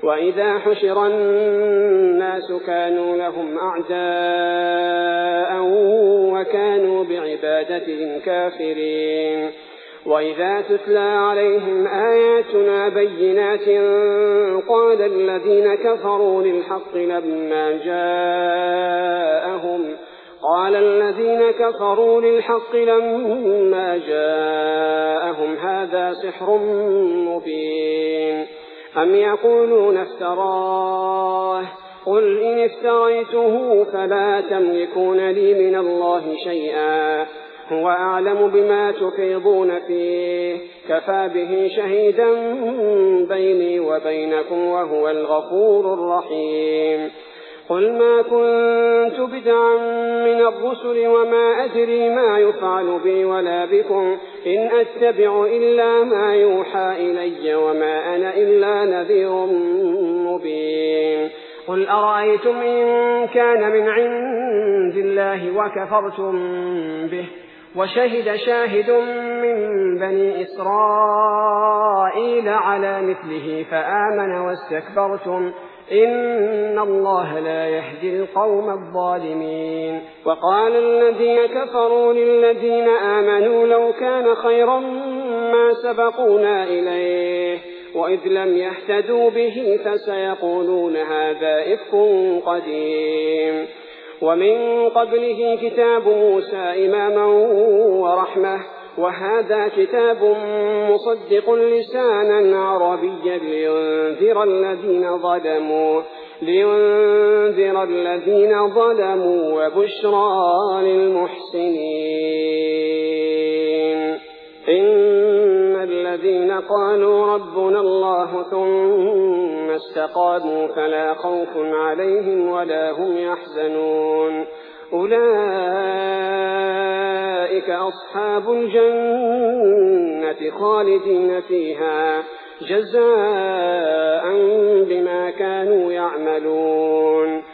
وإذا حشر الناس كانوا لهم أعداء وكانوا بعبادتهم كافرين وإذا تتلى عليهم آياتنا بينات قال الذين كفروا للحق لما جاءهم هذا سحر مبين أم يقولون افتراه قل إن افتريته فلا تملكون لي من الله شيئا هو أعلم بما تفيضون فيه كفى به شهيدا بيني وبينكم وهو الغفور الرحيم قل ما كنت بدعا من الرسل وما أدري ما يفعل بي ولا بكم إن أتبع إلا ما يوحى إلي وما أنا إلا نذير مبين قل أرأيتم إن كان من عند الله وكفرتم به وشهد شاهد من بني إسرائيل على مثله فآمن واستكبرتم إن الله لا يهدي القوم الظالمين وقال الذين كفروا للذين آمنوا لو كان خيرا ما سبقونا إليه وإذ لم يهتدوا به فسيقولون هذا إفك قديم ومن قبله كتاب موسى إماما ورحمة وهذا كتاب مصدق لسانا عربيا لينذر الذين ظلموا وبشرى للمحسنين إن الذين قالوا ربنا الله ثم استقاموا فلا خوف عليهم ولا هم يحزنون أولئك أصحاب الجنة خالدين فيها جزاء بما كانوا يعملون